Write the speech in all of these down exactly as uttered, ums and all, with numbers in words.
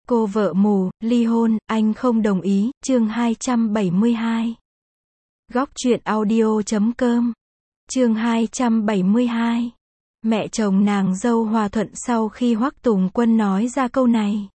Cô vợ mù, ly hôn, anh không đồng ý, chương hai trăm bảy mươi hai. Góc truyện audio chấm com. Chương hai trăm bảy mươi hai. Mẹ chồng nàng dâu hòa thuận sau khi Hoắc Tùng Quân nói ra câu này.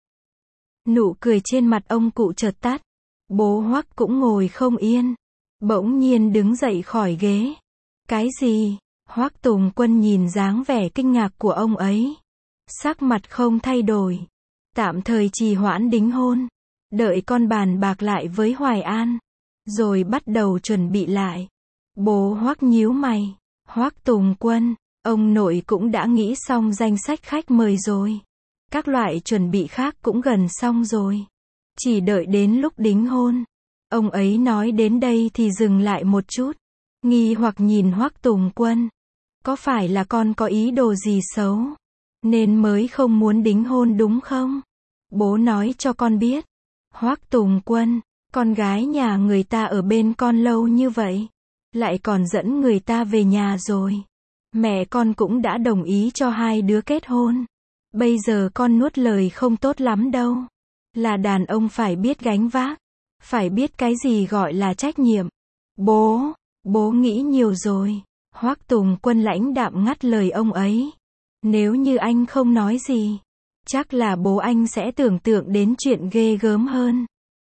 Nụ cười trên mặt ông cụ chợt tắt. Bố Hoắc cũng ngồi không yên. Bỗng nhiên đứng dậy khỏi ghế. Cái gì? Hoắc Tùng Quân nhìn dáng vẻ kinh ngạc của ông ấy. Sắc mặt không thay đổi. Tạm thời trì hoãn đính hôn. Đợi con bàn bạc lại với Hoài An. Rồi bắt đầu chuẩn bị lại. Bố Hoắc nhíu mày. Hoắc Tùng Quân, ông nội cũng đã nghĩ xong danh sách khách mời rồi. Các loại chuẩn bị khác cũng gần xong rồi. Chỉ đợi đến lúc đính hôn. Ông ấy nói đến đây thì dừng lại một chút. Nghi hoặc nhìn Hoắc Tùng Quân. Có phải là con có ý đồ gì xấu? Nên mới không muốn đính hôn đúng không? Bố nói cho con biết. Hoắc Tùng Quân, con gái nhà người ta ở bên con lâu như vậy. Lại còn dẫn người ta về nhà rồi. Mẹ con cũng đã đồng ý cho hai đứa kết hôn. Bây giờ con nuốt lời không tốt lắm đâu. Là đàn ông phải biết gánh vác. Phải biết cái gì gọi là trách nhiệm. Bố, bố nghĩ nhiều rồi. Hoắc Tùng Quân lãnh đạm ngắt lời ông ấy. Nếu như anh không nói gì, chắc là bố anh sẽ tưởng tượng đến chuyện ghê gớm hơn.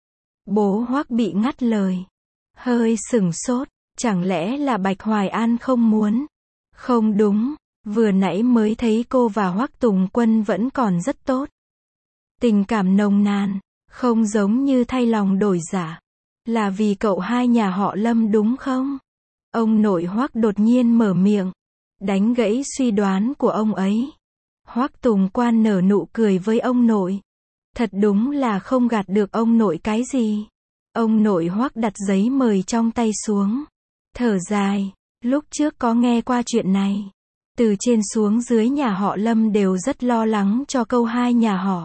Bố Hoắc bị ngắt lời. Hơi sửng sốt, chẳng lẽ là Bạch Hoài An không muốn? Không đúng, vừa nãy mới thấy cô và Hoắc Tùng Quân vẫn còn rất tốt. Tình cảm nồng nàn, không giống như thay lòng đổi dạ. Là vì cậu hai nhà họ Lâm đúng không? Ông nội Hoắc đột nhiên mở miệng. Đánh gãy suy đoán của ông ấy. Hoắc Tùng Quân nở nụ cười với ông nội. Thật đúng là không gạt được ông nội cái gì. Ông nội Hoắc đặt giấy mời trong tay xuống. Thở dài, lúc trước có nghe qua chuyện này. Từ trên xuống dưới nhà họ Lâm đều rất lo lắng cho câu hai nhà họ.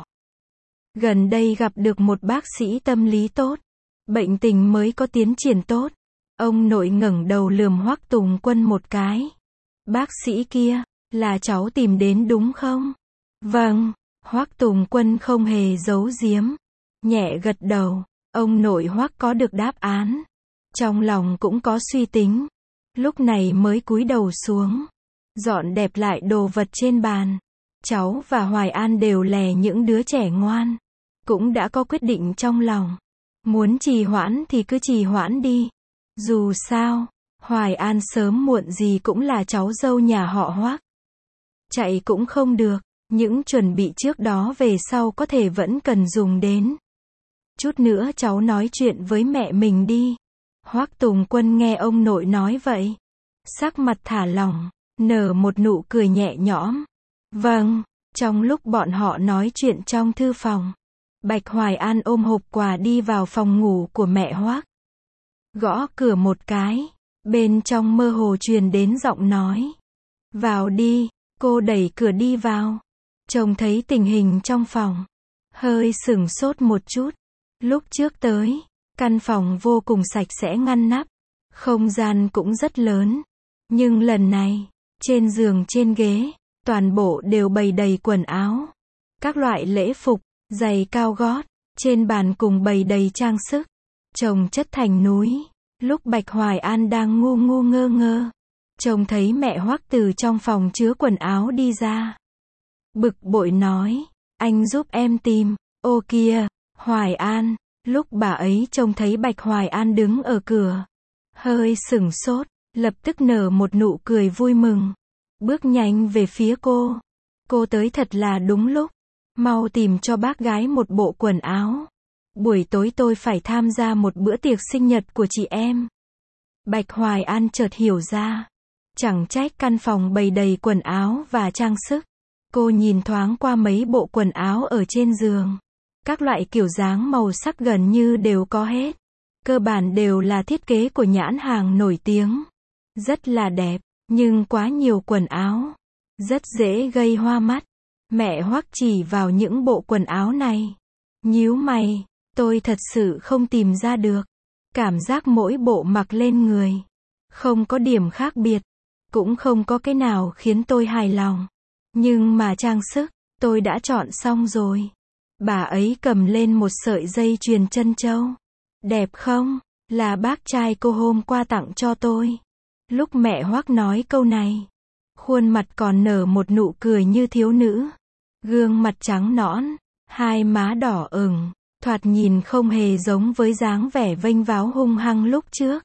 Gần đây gặp được một bác sĩ tâm lý tốt. Bệnh tình mới có tiến triển tốt. Ông nội ngẩng đầu lườm Hoắc Tùng Quân một cái. Bác sĩ kia, là cháu tìm đến đúng không? Vâng, Hoắc Tùng Quân không hề giấu giếm. Nhẹ gật đầu, ông nội Hoắc có được đáp án. Trong lòng cũng có suy tính. Lúc này mới cúi đầu xuống. Dọn đẹp lại đồ vật trên bàn. Cháu và Hoài An đều là những đứa trẻ ngoan. Cũng đã có quyết định trong lòng. Muốn trì hoãn thì cứ trì hoãn đi. Dù sao, Hoài An sớm muộn gì cũng là cháu dâu nhà họ Hoắc. Chạy cũng không được, những chuẩn bị trước đó về sau có thể vẫn cần dùng đến. Chút nữa cháu nói chuyện với mẹ mình đi. Hoắc Tùng Quân nghe ông nội nói vậy. Sắc mặt thả lỏng, nở một nụ cười nhẹ nhõm. Vâng, trong lúc bọn họ nói chuyện trong thư phòng. Bạch Hoài An ôm hộp quà đi vào phòng ngủ của mẹ Hoắc. Gõ cửa một cái. Bên trong mơ hồ truyền đến giọng nói. Vào đi, cô đẩy cửa đi vào. Trông thấy tình hình trong phòng. Hơi sửng sốt một chút. Lúc trước tới, căn phòng vô cùng sạch sẽ ngăn nắp. Không gian cũng rất lớn. Nhưng lần này, trên giường trên ghế, toàn bộ đều bày đầy quần áo. Các loại lễ phục, giày cao gót, trên bàn cùng bày đầy trang sức. Chồng chất thành núi. Lúc Bạch Hoài An đang ngu ngu ngơ ngơ. Trông thấy mẹ Hoắc từ trong phòng chứa quần áo đi ra. Bực bội nói, anh giúp em tìm. Ô kìa, Hoài An. Lúc bà ấy trông thấy Bạch Hoài An đứng ở cửa. Hơi sửng sốt, lập tức nở một nụ cười vui mừng. Bước nhanh về phía cô. Cô tới thật là đúng lúc. Mau tìm cho bác gái một bộ quần áo. Buổi tối tôi phải tham gia một bữa tiệc sinh nhật của chị em. Bạch Hoài An chợt hiểu ra. Chẳng trách căn phòng bày đầy quần áo và trang sức. Cô nhìn thoáng qua mấy bộ quần áo ở trên giường. Các loại kiểu dáng màu sắc gần như đều có hết. Cơ bản đều là thiết kế của nhãn hàng nổi tiếng. Rất là đẹp, nhưng quá nhiều quần áo. Rất dễ gây hoa mắt. Mẹ Hoắc chỉ vào những bộ quần áo này. Nhíu mày. Tôi thật sự không tìm ra được. Cảm giác mỗi bộ mặc lên người. Không có điểm khác biệt. Cũng không có cái nào khiến tôi hài lòng. Nhưng mà trang sức, tôi đã chọn xong rồi. Bà ấy cầm lên một sợi dây chuyền trân châu. Đẹp không? Là bác trai cô hôm qua tặng cho tôi. Lúc mẹ Hoắc nói câu này, khuôn mặt còn nở một nụ cười như thiếu nữ. Gương mặt trắng nõn, hai má đỏ ửng, thoạt nhìn không hề giống với dáng vẻ vênh váo hung hăng lúc trước,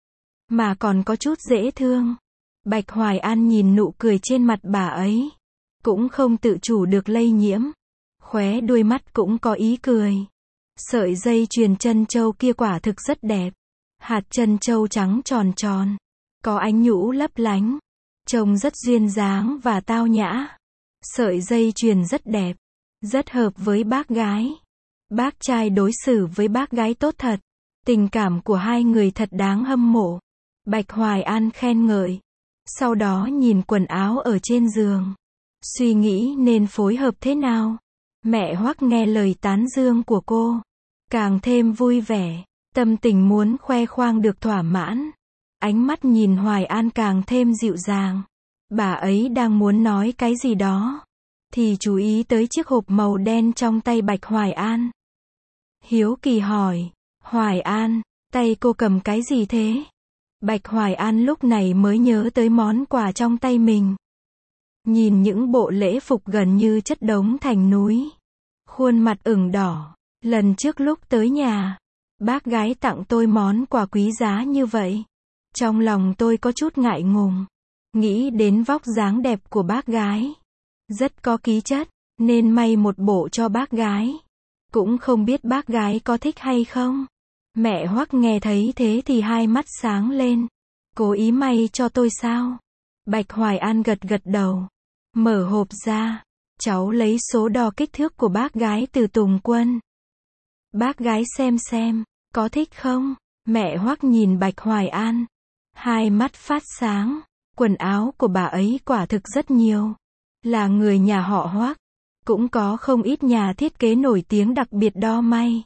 mà còn có chút dễ thương. Bạch Hoài An nhìn nụ cười trên mặt bà ấy, cũng không tự chủ được lây nhiễm. Khóe đuôi mắt cũng có ý cười. Sợi dây chuyền trân châu kia quả thực rất đẹp. Hạt trân châu trắng tròn tròn, có ánh nhũ lấp lánh, trông rất duyên dáng và tao nhã. Sợi dây chuyền rất đẹp, rất hợp với bác gái. Bác trai đối xử với bác gái tốt thật. Tình cảm của hai người thật đáng hâm mộ. Bạch Hoài An khen ngợi. Sau đó nhìn quần áo ở trên giường, suy nghĩ nên phối hợp thế nào. Mẹ Hoắc nghe lời tán dương của cô, càng thêm vui vẻ, tâm tình muốn khoe khoang được thỏa mãn. Ánh mắt nhìn Hoài An càng thêm dịu dàng. Bà ấy đang muốn nói cái gì đó, thì chú ý tới chiếc hộp màu đen trong tay Bạch Hoài An. Hiếu kỳ hỏi, Hoài An, tay cô cầm cái gì thế? Bạch Hoài An lúc này mới nhớ tới món quà trong tay mình. Nhìn những bộ lễ phục gần như chất đống thành núi, khuôn mặt ửng đỏ. Lần trước lúc tới nhà, bác gái tặng tôi món quà quý giá như vậy. Trong lòng tôi có chút ngại ngùng, nghĩ đến vóc dáng đẹp của bác gái, rất có khí chất, nên may một bộ cho bác gái. Cũng không biết bác gái có thích hay không. Mẹ Hoắc nghe thấy thế thì hai mắt sáng lên. Cố ý may cho tôi sao? Bạch Hoài An gật gật đầu. Mở hộp ra, cháu lấy số đo kích thước của bác gái từ Tùng Quân. Bác gái xem xem, có thích không? Mẹ Hoắc nhìn Bạch Hoài An, hai mắt phát sáng. Quần áo của bà ấy quả thực rất nhiều. Là người nhà họ Hoắc, cũng có không ít nhà thiết kế nổi tiếng đặc biệt đo may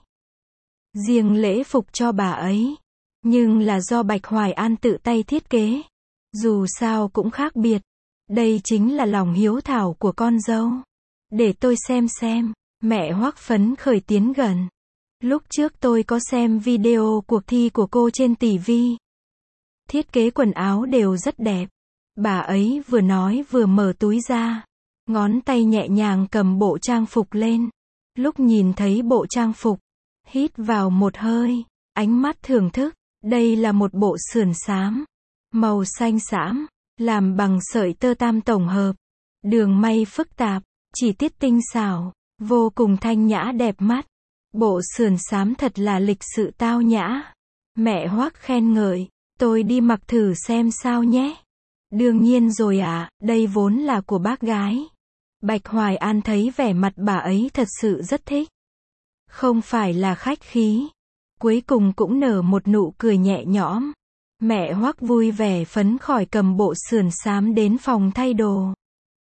riêng lễ phục cho bà ấy, nhưng là do Bạch Hoài An tự tay thiết kế. Dù sao cũng khác biệt. Đây chính là lòng hiếu thảo của con dâu. Để tôi xem xem. Mẹ Hoắc phấn khởi tiến gần. Lúc trước tôi có xem video cuộc thi của cô trên ti vi. Thiết kế quần áo đều rất đẹp. Bà ấy vừa nói vừa mở túi ra, ngón tay nhẹ nhàng cầm bộ trang phục lên. Lúc nhìn thấy bộ trang phục, hít vào một hơi, ánh mắt thưởng thức. Đây là một bộ sườn xám, màu xanh xám, làm bằng sợi tơ tam tổng hợp. Đường may phức tạp, chi tiết tinh xảo, vô cùng thanh nhã đẹp mắt. Bộ sườn xám thật là lịch sự tao nhã. Mẹ Hoắc khen ngợi, tôi đi mặc thử xem sao nhé. Đương nhiên rồi ạ, à, đây vốn là của bác gái. Bạch Hoài An thấy vẻ mặt bà ấy thật sự rất thích. Không phải là khách khí. Cuối cùng cũng nở một nụ cười nhẹ nhõm. Mẹ Hoắc vui vẻ phấn khởi cầm bộ sườn xám đến phòng thay đồ.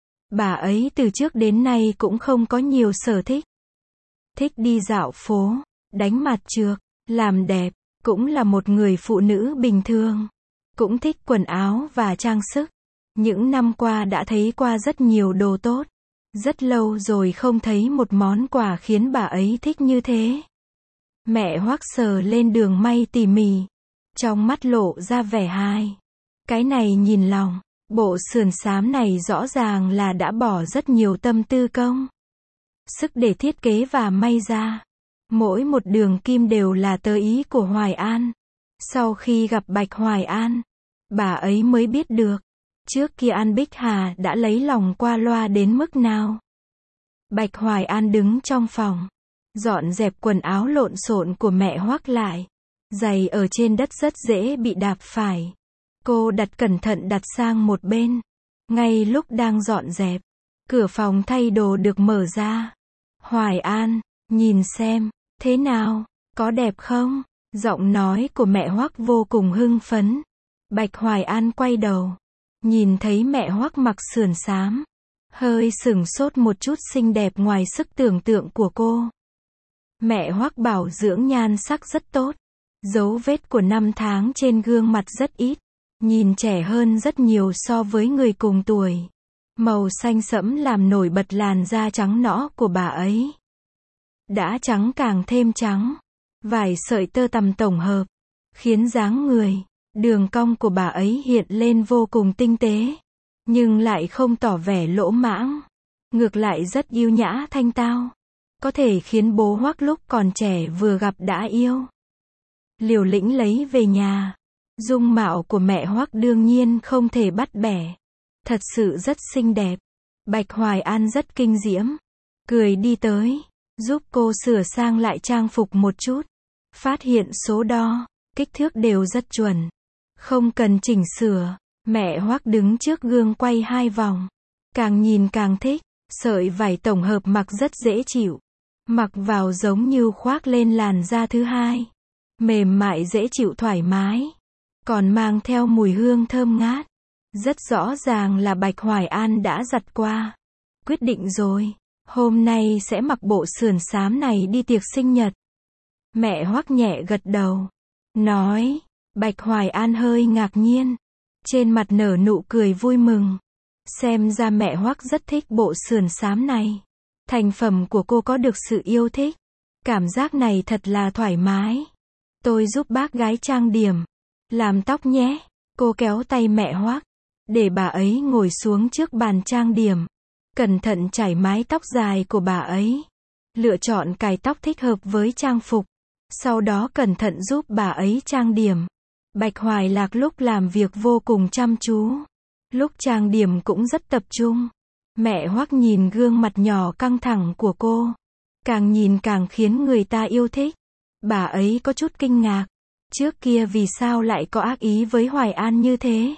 Bà ấy từ trước đến nay cũng không có nhiều sở thích. Thích đi dạo phố, đánh mặt trược, làm đẹp, cũng là một người phụ nữ bình thường. Cũng thích quần áo và trang sức. Những năm qua đã thấy qua rất nhiều đồ tốt. Rất lâu rồi không thấy một món quà khiến bà ấy thích như thế. Mẹ Hoắc sờ lên đường may tỉ mỉ, trong mắt lộ ra vẻ hài. Cái này nhìn lòng, bộ sườn xám này rõ ràng là đã bỏ rất nhiều tâm tư công sức để thiết kế và may ra. Mỗi một đường kim đều là tơ ý của Hoài An. Sau khi gặp Bạch Hoài An, bà ấy mới biết được, trước kia An Bích Hà đã lấy lòng qua loa đến mức nào. Bạch Hoài An đứng trong phòng, dọn dẹp quần áo lộn xộn của mẹ Hoắc lại. Giày ở trên đất rất dễ bị đạp phải. Cô đặt cẩn thận đặt sang một bên. Ngay lúc đang dọn dẹp, cửa phòng thay đồ được mở ra. Hoài An, nhìn xem, thế nào, có đẹp không? Giọng nói của mẹ Hoắc vô cùng hưng phấn. Bạch Hoài An quay đầu, nhìn thấy mẹ Hoắc mặc sườn xám, hơi sửng sốt một chút, xinh đẹp ngoài sức tưởng tượng của cô. Mẹ Hoắc bảo dưỡng nhan sắc rất tốt. Dấu vết của năm tháng trên gương mặt rất ít. Nhìn trẻ hơn rất nhiều so với người cùng tuổi. Màu xanh sẫm làm nổi bật làn da trắng nõn của bà ấy. đã trắng càng thêm trắng. Vài sợi tơ tằm tổng hợp, khiến dáng người, đường cong của bà ấy hiện lên vô cùng tinh tế, nhưng lại không tỏ vẻ lỗ mãng, ngược lại rất yêu nhã thanh tao, có thể khiến bố Hoắc lúc còn trẻ vừa gặp đã yêu. Liều lĩnh lấy về nhà. Dung mạo của mẹ Hoắc đương nhiên không thể bắt bẻ, thật sự rất xinh đẹp. Bạch Hoài An rất kinh diễm, cười đi tới, giúp cô sửa sang lại trang phục một chút, phát hiện số đo, kích thước đều rất chuẩn, không cần chỉnh sửa. Mẹ Hoắc đứng trước gương quay hai vòng, càng nhìn càng thích, sợi vải tổng hợp mặc rất dễ chịu, mặc vào giống như khoác lên làn da thứ hai, mềm mại dễ chịu thoải mái, còn mang theo mùi hương thơm ngát, rất rõ ràng là Bạch Hoài An đã giặt qua. Quyết định rồi, hôm nay sẽ mặc bộ sườn xám này đi tiệc sinh nhật. Mẹ Hoắc nhẹ gật đầu, nói. Bạch Hoài An hơi ngạc nhiên, trên mặt nở nụ cười vui mừng. Xem ra mẹ Hoắc rất thích bộ sườn xám này. Thành phẩm của cô có được sự yêu thích. Cảm giác này thật là thoải mái. Tôi giúp bác gái trang điểm, làm tóc nhé. Cô kéo tay mẹ Hoắc, để bà ấy ngồi xuống trước bàn trang điểm, cẩn thận chải mái tóc dài của bà ấy, lựa chọn cài tóc thích hợp với trang phục, sau đó cẩn thận giúp bà ấy trang điểm. Bạch Hoài Lạc lúc làm việc vô cùng chăm chú, lúc trang điểm cũng rất tập trung. Mẹ Hoắc nhìn gương mặt nhỏ căng thẳng của cô, càng nhìn càng khiến người ta yêu thích. Bà ấy có chút kinh ngạc, trước kia vì sao lại có ác ý với Hoài An như thế?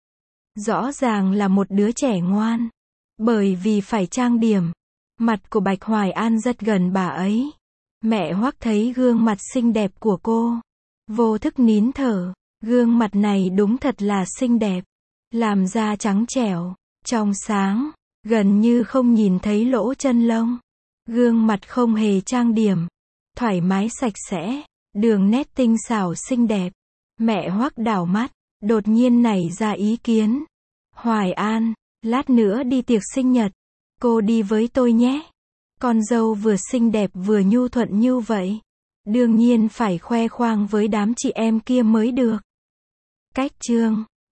Rõ ràng là một đứa trẻ ngoan, bởi vì phải trang điểm. Mặt của Bạch Hoài An rất gần bà ấy. Mẹ Hoắc thấy gương mặt xinh đẹp của cô, vô thức nín thở. Gương mặt này đúng thật là xinh đẹp, làm da trắng trẻo, trong sáng, gần như không nhìn thấy lỗ chân lông. Gương mặt không hề trang điểm, thoải mái sạch sẽ, đường nét tinh xảo xinh đẹp. Mẹ Hoắc đảo mắt, đột nhiên nảy ra ý kiến. Hoài An, lát nữa đi tiệc sinh nhật, cô đi với tôi nhé. Con dâu vừa xinh đẹp vừa nhu thuận như vậy, đương nhiên phải khoe khoang với đám chị em kia mới được. Cách chương